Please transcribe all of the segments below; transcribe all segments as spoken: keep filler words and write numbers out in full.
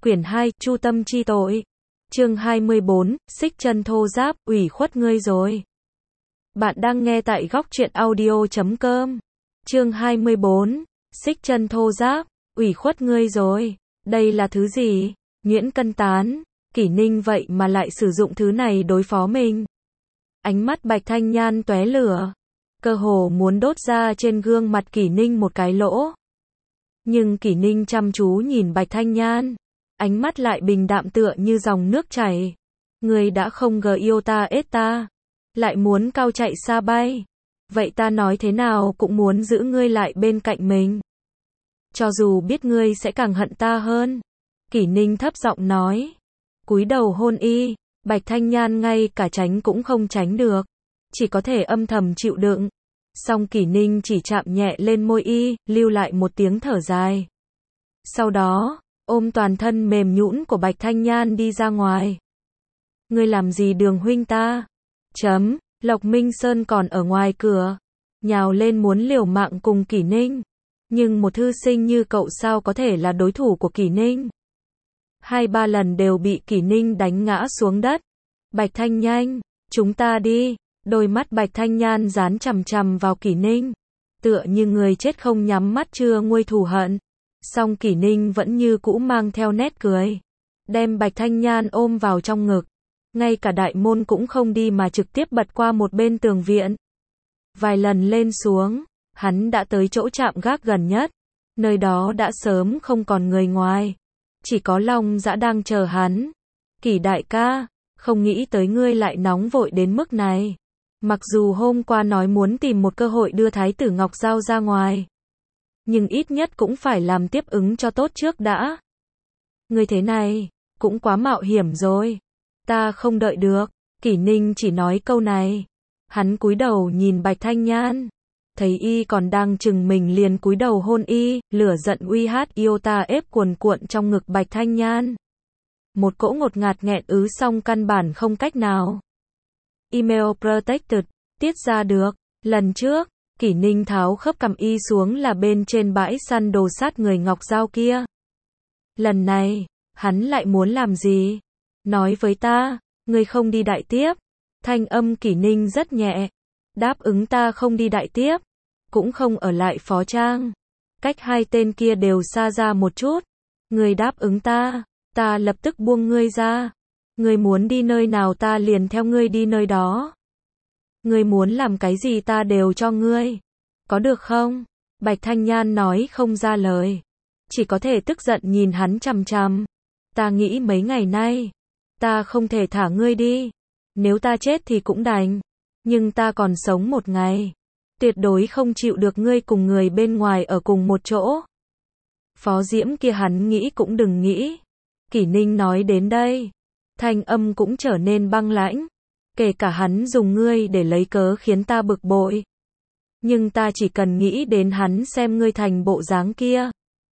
Quyển hai, Chu tâm chi tội. Chương hai mươi bốn, xích chân thô giáp, ủy khuất ngươi rồi. Bạn đang nghe tại góc truyện audio chấm com. Chương hai mươi bốn, xích chân thô giáp, ủy khuất ngươi rồi. Đây là thứ gì? Nhuyễn Cân tán. Kỷ Ninh vậy mà lại sử dụng thứ này đối phó mình. Ánh mắt Bạch Thanh Nhan tóe lửa, cơ hồ muốn đốt ra trên gương mặt Kỷ Ninh một cái lỗ. Nhưng Kỷ Ninh chăm chú nhìn Bạch Thanh Nhan, ánh mắt lại bình đạm tựa như dòng nước chảy. Ngươi đã không gờ yêu ta ết ta, lại muốn cao chạy xa bay. Vậy ta nói thế nào cũng muốn giữ ngươi lại bên cạnh mình. Cho dù biết ngươi sẽ càng hận ta hơn. Kỷ Ninh thấp giọng nói. Cúi đầu hôn y, Bạch Thanh Nhan ngay cả tránh cũng không tránh được. Chỉ có thể âm thầm chịu đựng. Song Kỷ Ninh chỉ chạm nhẹ lên môi y, lưu lại một tiếng thở dài. Sau đó, ôm toàn thân mềm nhũn của Bạch Thanh Nhan đi ra ngoài. Ngươi làm gì Đường huynh ta? Chấm, Lộc Minh Sơn còn ở ngoài cửa, nhào lên muốn liều mạng cùng Kỷ Ninh. Nhưng một thư sinh như cậu sao có thể là đối thủ của Kỷ Ninh? Hai ba lần đều bị Kỷ Ninh đánh ngã xuống đất. Bạch Thanh Nhan, chúng ta đi. Đôi mắt Bạch Thanh Nhan dán chằm chằm vào Kỷ Ninh, tựa như người chết không nhắm mắt chưa nguôi thù hận. Song Kỷ Ninh vẫn như cũ mang theo nét cười, đem Bạch Thanh Nhan ôm vào trong ngực. Ngay cả đại môn cũng không đi mà trực tiếp bật qua một bên tường viện. Vài lần lên xuống, hắn đã tới chỗ chạm gác gần nhất. Nơi đó đã sớm không còn người ngoài, chỉ có Long Dã đang chờ hắn. Kỷ đại ca, không nghĩ tới ngươi lại nóng vội đến mức này. Mặc dù hôm qua nói muốn tìm một cơ hội đưa Thái tử Ngọc Giao ra ngoài, nhưng ít nhất cũng phải làm tiếp ứng cho tốt trước đã. Ngươi thế này, cũng quá mạo hiểm rồi. Ta không đợi được. Kỷ Ninh chỉ nói câu này. Hắn cúi đầu nhìn Bạch Thanh Nhan, thấy y còn đang chừng mình liền cúi đầu hôn y, lửa giận uy hát yêu ta ép cuồn cuộn trong ngực Bạch Thanh Nhan. Một cỗ ngột ngạt nghẹn ứ song căn bản không cách nào email protected tiết ra được. Lần trước, Kỷ Ninh tháo khớp cằm y xuống là bên trên bãi săn đồ sát người Ngọc Giao kia. Lần này, hắn lại muốn làm gì? Nói với ta, ngươi không đi đại tiếp. Thanh âm Kỷ Ninh rất nhẹ. Đáp ứng ta không đi đại tiếp, cũng không ở lại Phó Trang. Cách hai tên kia đều xa ra một chút. Ngươi đáp ứng ta, ta lập tức buông ngươi ra. Ngươi muốn đi nơi nào ta liền theo ngươi đi nơi đó. Ngươi muốn làm cái gì ta đều cho ngươi. Có được không? Bạch Thanh Nhan nói không ra lời, chỉ có thể tức giận nhìn hắn chằm chằm. Ta nghĩ mấy ngày nay, ta không thể thả ngươi đi. Nếu ta chết thì cũng đành, nhưng ta còn sống một ngày, tuyệt đối không chịu được ngươi cùng người bên ngoài ở cùng một chỗ. Phó Diễm kia hắn nghĩ cũng đừng nghĩ. Kỷ Ninh nói đến đây, thanh âm cũng trở nên băng lãnh. Kể cả hắn dùng ngươi để lấy cớ khiến ta bực bội, nhưng ta chỉ cần nghĩ đến hắn xem ngươi thành bộ dáng kia,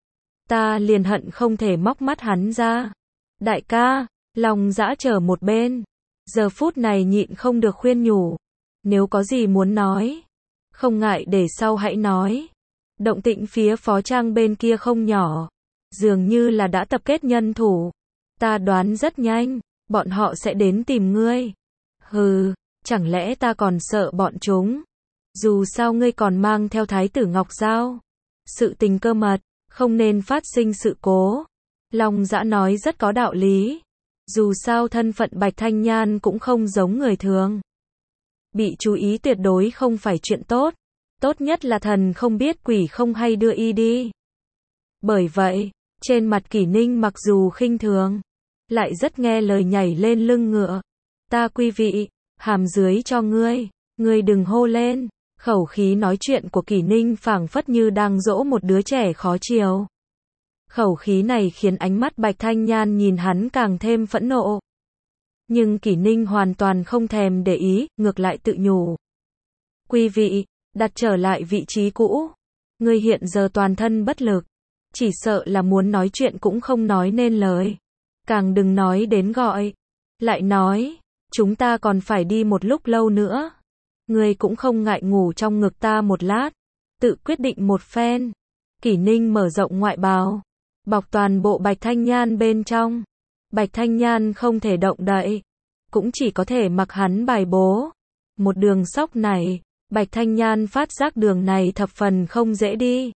ta liền hận không thể móc mắt hắn ra. Đại ca, Long Dã chờ một bên, giờ phút này nhịn không được khuyên nhủ. Nếu có gì muốn nói, không ngại để sau hãy nói. Động tĩnh phía Phó Trang bên kia không nhỏ, dường như là đã tập kết nhân thủ. Ta đoán rất nhanh, bọn họ sẽ đến tìm ngươi. Hừ, chẳng lẽ ta còn sợ bọn chúng? Dù sao ngươi còn mang theo Thái tử Ngọc Giao. Sự tình cơ mật, không nên phát sinh sự cố. Long Dã nói rất có đạo lý. Dù sao thân phận Bạch Thanh Nhan cũng không giống người thường. Bị chú ý tuyệt đối không phải chuyện tốt. Tốt nhất là thần không biết quỷ không hay đưa y đi. Bởi vậy, trên mặt Kỷ Ninh mặc dù khinh thường, lại rất nghe lời nhảy lên lưng ngựa. Ta quý vị, hàm dưới cho ngươi, ngươi đừng hô lên. Khẩu khí nói chuyện của Kỷ Ninh phảng phất như đang dỗ một đứa trẻ khó chiều. Khẩu khí này khiến ánh mắt Bạch Thanh Nhan nhìn hắn càng thêm phẫn nộ. Nhưng Kỷ Ninh hoàn toàn không thèm để ý, ngược lại tự nhủ. Quý vị, đặt trở lại vị trí cũ. Ngươi hiện giờ toàn thân bất lực, chỉ sợ là muốn nói chuyện cũng không nói nên lời. Càng đừng nói đến gọi. Lại nói, chúng ta còn phải đi một lúc lâu nữa. Ngươi cũng không ngại ngủ trong ngực ta một lát, tự quyết định một phen. Kỷ Ninh mở rộng ngoại bào, bọc toàn bộ Bạch Thanh Nhan bên trong. Bạch Thanh Nhan không thể động đậy, cũng chỉ có thể mặc hắn bài bố. Một đường sóc này, Bạch Thanh Nhan phát giác đường này thập phần không dễ đi.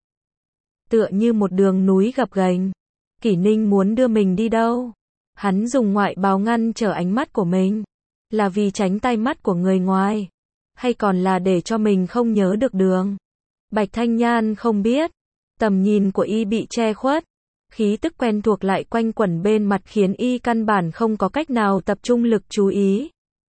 Tựa như một đường núi gập ghềnh. Kỷ Ninh muốn đưa mình đi đâu? Hắn dùng ngoại bào ngăn trở ánh mắt của mình. Là vì tránh tay mắt của người ngoài? Hay còn là để cho mình không nhớ được đường? Bạch Thanh Nhan không biết. Tầm nhìn của y bị che khuất. Khí tức quen thuộc lại quanh quẩn bên mặt khiến y căn bản không có cách nào tập trung lực chú ý.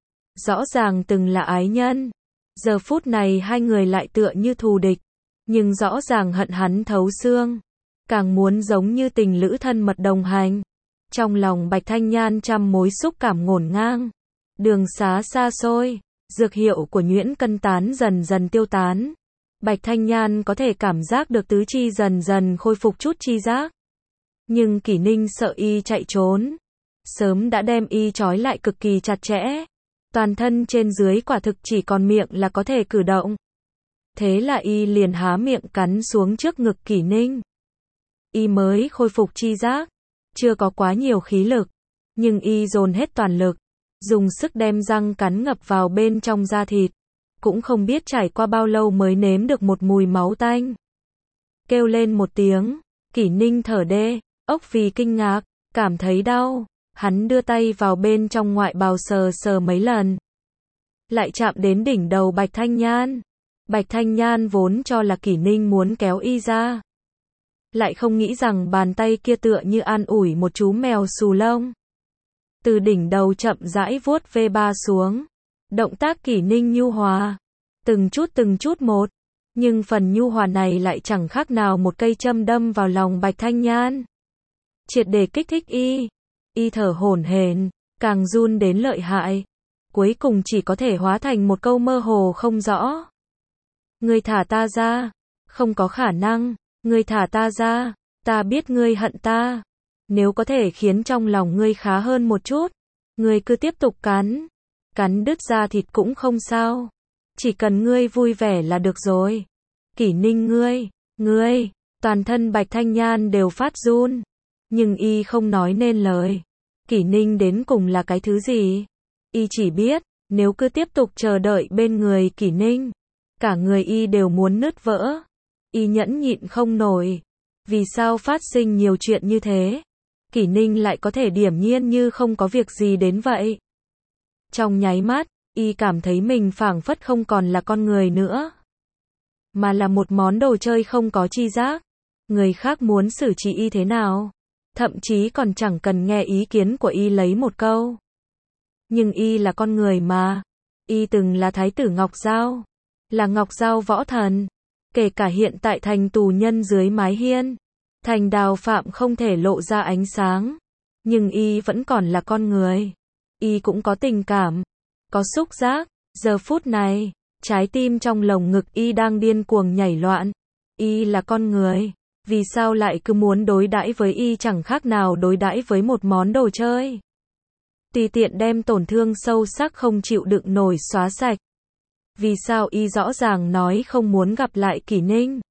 Rõ ràng từng là ái nhân. Giờ phút này hai người lại tựa như thù địch. Nhưng rõ ràng hận hắn thấu xương. Càng muốn giống như tình lữ thân mật đồng hành. Trong lòng Bạch Thanh Nhan trăm mối xúc cảm ngổn ngang. Đường xá xa xôi, dược hiệu của nhuyễn cân tán dần dần tiêu tán. Bạch Thanh Nhan có thể cảm giác được tứ chi dần dần khôi phục chút chi giác. Nhưng Kỷ Ninh sợ y chạy trốn. Sớm đã đem y trói lại cực kỳ chặt chẽ. Toàn thân trên dưới quả thực chỉ còn miệng là có thể cử động. Thế là y liền há miệng cắn xuống trước ngực Kỷ Ninh. Y mới khôi phục chi giác. Chưa có quá nhiều khí lực. Nhưng y dồn hết toàn lực. Dùng sức đem răng cắn ngập vào bên trong da thịt. Cũng không biết trải qua bao lâu mới nếm được một mùi máu tanh. Kêu lên một tiếng. Kỷ Ninh thở đê, ốc vì kinh ngạc, cảm thấy đau. Hắn đưa tay vào bên trong ngoại bào sờ sờ mấy lần. Lại chạm đến đỉnh đầu Bạch Thanh Nhan. Bạch Thanh Nhan vốn cho là Kỷ Ninh muốn kéo y ra. Lại không nghĩ rằng bàn tay kia tựa như an ủi một chú mèo xù lông. Từ đỉnh đầu chậm rãi vuốt ve ba xuống. Động tác Kỷ Ninh nhu hòa. Từng chút từng chút một. Nhưng phần nhu hòa này lại chẳng khác nào một cây châm đâm vào lòng Bạch Thanh Nhan. Triệt để kích thích y. Y thở hổn hển, càng run đến lợi hại. Cuối cùng chỉ có thể hóa thành một câu mơ hồ không rõ. Ngươi thả ta ra. Không có khả năng. Ngươi thả ta ra. Ta biết ngươi hận ta. Nếu có thể khiến trong lòng ngươi khá hơn một chút, ngươi cứ tiếp tục cắn. Cắn đứt da thịt cũng không sao. Chỉ cần ngươi vui vẻ là được rồi. Kỷ Ninh ngươi, ngươi, toàn thân Bạch Thanh Nhan đều phát run. Nhưng y không nói nên lời. Kỷ Ninh đến cùng là cái thứ gì? Y chỉ biết, nếu cứ tiếp tục chờ đợi bên người Kỷ Ninh, cả người y đều muốn nứt vỡ. Y nhẫn nhịn không nổi. Vì sao phát sinh nhiều chuyện như thế? Kỷ Ninh lại có thể điềm nhiên như không có việc gì đến vậy. Trong nháy mắt, y cảm thấy mình phảng phất không còn là con người nữa. Mà là một món đồ chơi không có chi giác. Người khác muốn xử trí y thế nào? Thậm chí còn chẳng cần nghe ý kiến của y lấy một câu. Nhưng y là con người mà. Y từng là thái tử Ngọc Giao. Là Ngọc Giao võ thần. Kể cả hiện tại thành tù nhân dưới mái hiên. Thành đào phạm không thể lộ ra ánh sáng. Nhưng y vẫn còn là con người. Y cũng có tình cảm. Có xúc giác. Giờ phút này, trái tim trong lồng ngực y đang điên cuồng nhảy loạn. Y là con người. Vì sao lại cứ muốn đối đãi với y chẳng khác nào đối đãi với một món đồ chơi. Tùy tiện đem tổn thương sâu sắc không chịu đựng nổi xóa sạch. Vì sao y rõ ràng nói không muốn gặp lại Kỷ Ninh,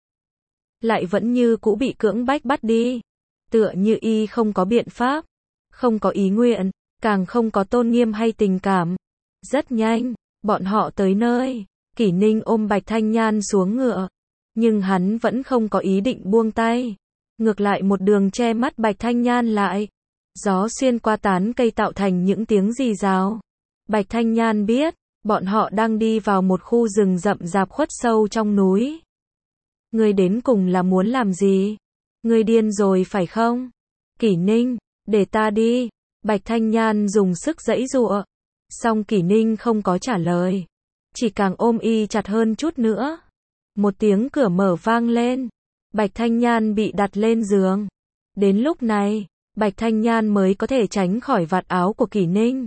lại vẫn như cũ bị cưỡng bách bắt đi. Tựa như y không có biện pháp, không có ý nguyện, càng không có tôn nghiêm hay tình cảm. Rất nhanh, bọn họ tới nơi. Kỷ Ninh ôm Bạch Thanh Nhan xuống ngựa. Nhưng hắn vẫn không có ý định buông tay. Ngược lại một đường che mắt Bạch Thanh Nhan lại. Gió xuyên qua tán cây tạo thành những tiếng rì rào. Bạch Thanh Nhan biết, bọn họ đang đi vào một khu rừng rậm rạp khuất sâu trong núi. Ngươi đến cùng là muốn làm gì? Ngươi điên rồi phải không? Kỷ Ninh, để ta đi. Bạch Thanh Nhan dùng sức giãy giụa. Song Kỷ Ninh không có trả lời. Chỉ càng ôm y chặt hơn chút nữa. Một tiếng cửa mở vang lên. Bạch Thanh Nhan bị đặt lên giường. Đến lúc này, Bạch Thanh Nhan mới có thể tránh khỏi vạt áo của Kỷ Ninh.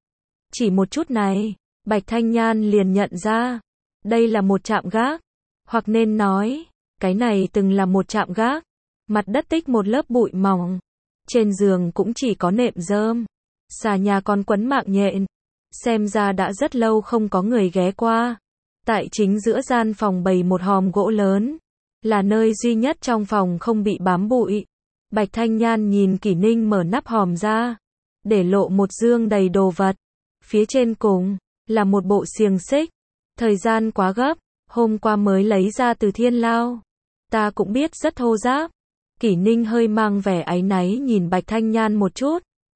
Chỉ một chút này, Bạch Thanh Nhan liền nhận ra. Đây là một trạm gác. Hoặc nên nói, cái này từng là một trạm gác. Mặt đất tích một lớp bụi mỏng. Trên giường cũng chỉ có nệm rơm. Xà nhà còn quấn mạng nhện. Xem ra đã rất lâu không có người ghé qua. Tại chính giữa gian phòng bày một hòm gỗ lớn. Là nơi duy nhất trong phòng không bị bám bụi. Bạch Thanh Nhan nhìn Kỷ Ninh mở nắp hòm ra, để lộ một dương đầy đồ vật. Phía trên cùng, là một bộ xiềng xích. Thời gian quá gấp, hôm qua mới lấy ra từ thiên lao. Ta cũng biết rất thô ráp. Kỷ Ninh hơi mang vẻ áy náy nhìn Bạch Thanh Nhan một chút.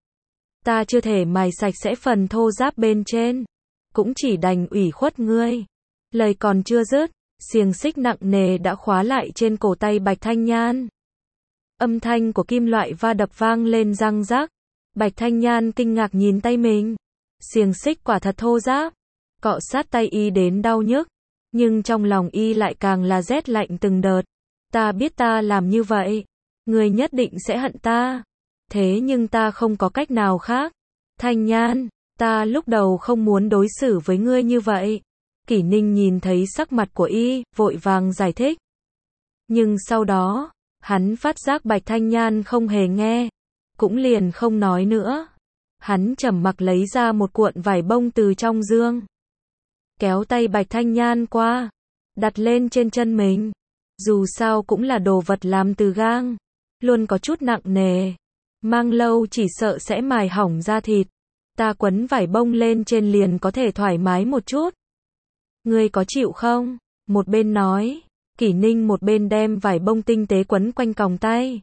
Ta chưa thể mài sạch sẽ phần thô ráp bên trên. Cũng chỉ đành ủy khuất ngươi. Lời còn chưa dứt, xiềng xích nặng nề đã khóa lại trên cổ tay Bạch Thanh Nhan. Âm thanh của kim loại va đập vang lên răng rắc. Bạch Thanh Nhan kinh ngạc nhìn tay mình. Xiềng xích quả thật thô ráp. Cọ sát tay y đến đau nhức. Nhưng trong lòng y lại càng là rét lạnh từng đợt. Ta biết ta làm như vậy. Ngươi nhất định sẽ hận ta. Thế nhưng ta không có cách nào khác. Thanh Nhan, ta lúc đầu không muốn đối xử với ngươi như vậy. Kỷ Ninh nhìn thấy sắc mặt của y, vội vàng giải thích. Nhưng sau đó, hắn phát giác Bạch Thanh Nhan không hề nghe. Cũng liền không nói nữa. Hắn trầm mặc lấy ra một cuộn vải bông từ trong dương. Kéo tay Bạch Thanh Nhan qua. Đặt lên trên chân mình. Dù sao cũng là đồ vật làm từ gang. Luôn có chút nặng nề. Mang lâu chỉ sợ sẽ mài hỏng da thịt. Ta quấn vải bông lên trên liền có thể thoải mái một chút. Ngươi có chịu không? Một bên nói. Kỷ Ninh một bên đem vải bông tinh tế quấn quanh còng tay.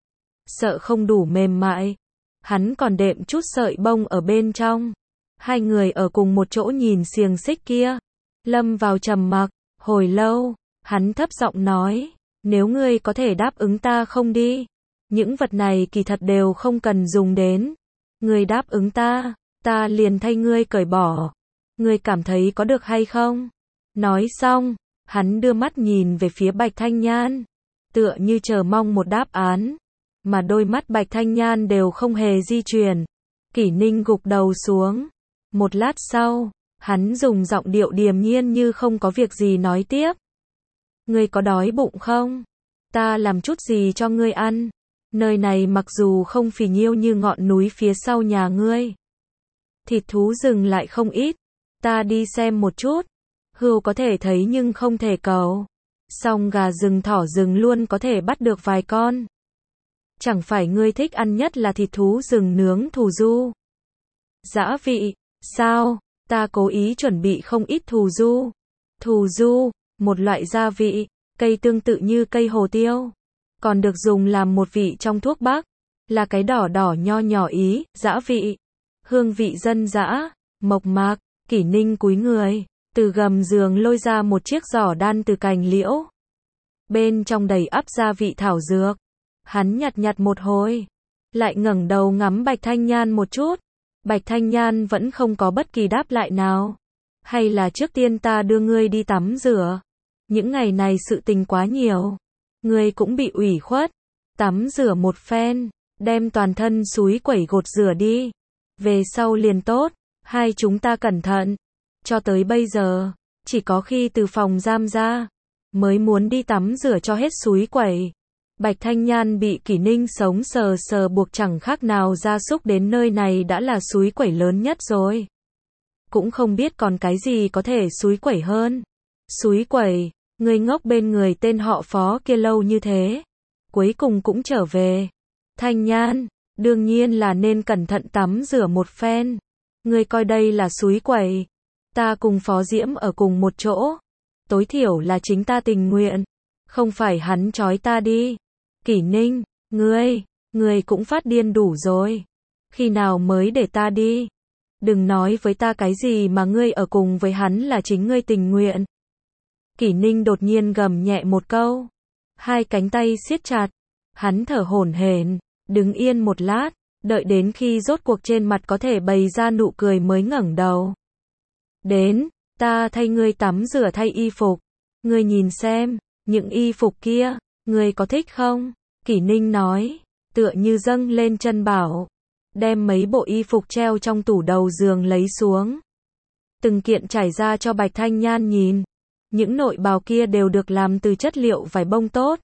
Sợ không đủ mềm mại. Hắn còn đệm chút sợi bông ở bên trong. Hai người ở cùng một chỗ nhìn xiềng xích kia. Lâm vào trầm mặc. Hồi lâu, hắn thấp giọng nói. Nếu ngươi có thể đáp ứng ta không đi. Những vật này kỳ thật đều không cần dùng đến. Ngươi đáp ứng ta, ta liền thay ngươi cởi bỏ. Ngươi cảm thấy có được hay không? Nói xong, hắn đưa mắt nhìn về phía Bạch Thanh Nhan. Tựa như chờ mong một đáp án. Mà đôi mắt Bạch Thanh Nhan đều không hề di chuyển. Kỷ Ninh gục đầu xuống. Một lát sau, hắn dùng giọng điệu điềm nhiên như không có việc gì nói tiếp. Ngươi có đói bụng không? Ta làm chút gì cho ngươi ăn. Nơi này mặc dù không phì nhiêu như ngọn núi phía sau nhà ngươi. Thịt thú rừng lại không ít. Ta đi xem một chút. Hươu có thể thấy nhưng không thể cầu. Song gà rừng thỏ rừng luôn có thể bắt được vài con. Chẳng phải ngươi thích ăn nhất là thịt thú rừng nướng thù du. Dã vị, sao? Ta cố ý chuẩn bị không ít thù du. Thù du, một loại gia vị, cây tương tự như cây hồ tiêu. Còn được dùng làm một vị trong thuốc bắc. Là cái đỏ đỏ nho nhỏ ý, dã vị. Hương vị dân dã, mộc mạc. Kỷ Ninh cúi người, từ gầm giường lôi ra một chiếc giỏ đan từ cành liễu. Bên trong đầy ắp gia vị thảo dược. Hắn nhặt nhặt một hồi. Lại ngẩng đầu ngắm Bạch Thanh Nhan một chút. Bạch Thanh Nhan vẫn không có bất kỳ đáp lại nào. Hay là trước tiên ta đưa ngươi đi tắm rửa. Những ngày này sự tình quá nhiều. Ngươi cũng bị ủy khuất. Tắm rửa một phen. Đem toàn thân xúi quẩy gột rửa đi. Về sau liền tốt. Hai chúng ta cẩn thận. Cho tới bây giờ, chỉ có khi từ phòng giam ra, mới muốn đi tắm rửa cho hết xúi quẩy. Bạch Thanh Nhan bị Kỷ Ninh sống sờ sờ buộc chẳng khác nào gia súc đến nơi này đã là xúi quẩy lớn nhất rồi. Cũng không biết còn cái gì có thể xúi quẩy hơn. Xúi quẩy, người ngốc bên người tên họ Phó kia lâu như thế. Cuối cùng cũng trở về. Thanh Nhan, đương nhiên là nên cẩn thận tắm rửa một phen. Ngươi coi đây là xúi quẩy. Ta cùng Phó Diễm ở cùng một chỗ. Tối thiểu là chính ta tình nguyện. Không phải hắn trói ta đi. Kỷ Ninh, ngươi, ngươi cũng phát điên đủ rồi. Khi nào mới để ta đi? Đừng nói với ta cái gì mà ngươi ở cùng với hắn là chính ngươi tình nguyện. Kỷ Ninh đột nhiên gầm nhẹ một câu. Hai cánh tay siết chặt. Hắn thở hổn hển, đứng yên một lát, đợi đến khi rốt cuộc trên mặt có thể bày ra nụ cười mới ngẩng đầu. Đến, ta thay ngươi tắm rửa thay y phục. Ngươi nhìn xem, những y phục kia, ngươi có thích không? Kỷ Ninh nói, tựa như dâng lên chân bảo. Đem mấy bộ y phục treo trong tủ đầu giường lấy xuống. Từng kiện trải ra cho Bạch Thanh Nhan nhìn. Những nội bào kia đều được làm từ chất liệu vải bông tốt.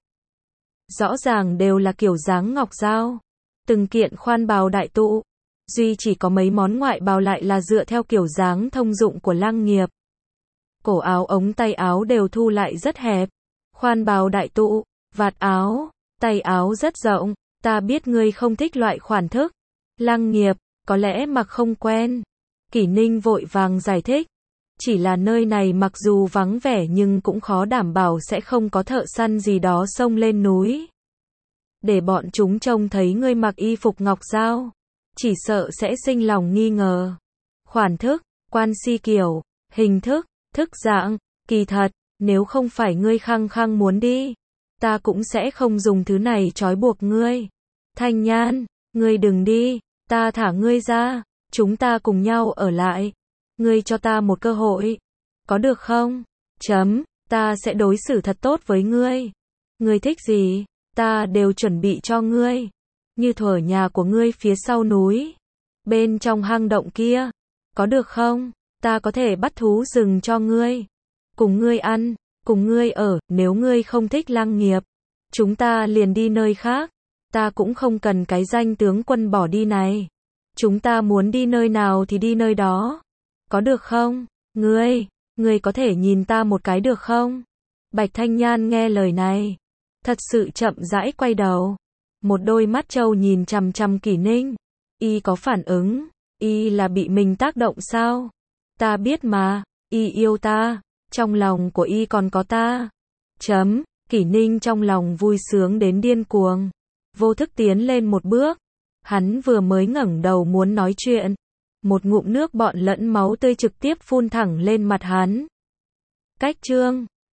Rõ ràng đều là kiểu dáng ngọc dao. Từng kiện khoan bào đại tụ. Duy chỉ có mấy món ngoại bào lại là dựa theo kiểu dáng thông dụng của Lăng Nghiệp. Cổ áo ống tay áo đều thu lại rất hẹp. Khoan bào đại tụ, vạt áo, tay áo rất rộng, Ta biết ngươi không thích loại khoản thức. Lăng Nghiệp, có lẽ mặc không quen. Kỷ Ninh vội vàng giải thích. Chỉ là nơi này mặc dù vắng vẻ nhưng cũng khó đảm bảo sẽ không có thợ săn gì đó xông lên núi. Để bọn chúng trông thấy ngươi mặc y phục ngọc dao, chỉ sợ sẽ sinh lòng nghi ngờ. Khoản thức, quan si kiểu, hình thức, thức dạng, kỳ thật, nếu không phải ngươi khăng khăng muốn đi, ta cũng sẽ không dùng thứ này trói buộc ngươi. Thanh Nhan, ngươi đừng đi, ta thả ngươi ra, chúng ta cùng nhau ở lại. Ngươi cho ta một cơ hội, có được không? Chấm, ta sẽ đối xử thật tốt với ngươi. Ngươi thích gì, ta đều chuẩn bị cho ngươi. Như thuở nhà của ngươi phía sau núi, bên trong hang động kia, có được không? Ta có thể bắt thú rừng cho ngươi, cùng ngươi ăn, cùng ngươi ở. Nếu ngươi không thích Lăng Nghiệp, chúng ta liền đi nơi khác. Ta cũng không cần cái danh tướng quân bỏ đi này. Chúng ta muốn đi nơi nào thì đi nơi đó. Có được không? Ngươi, ngươi có thể nhìn ta một cái được không? Bạch Thanh Nhan nghe lời này, thật sự chậm rãi quay đầu. Một đôi mắt trâu nhìn chằm chằm Kỷ Ninh. Y có phản ứng, y là bị mình tác động sao? Ta biết mà, y yêu ta, trong lòng của y còn có ta. Chấm, Kỷ Ninh trong lòng vui sướng đến điên cuồng. Vô thức tiến lên một bước. Hắn vừa mới ngẩng đầu muốn nói chuyện, một ngụm nước bọt lẫn máu tươi trực tiếp phun thẳng lên mặt hắn. Cách chương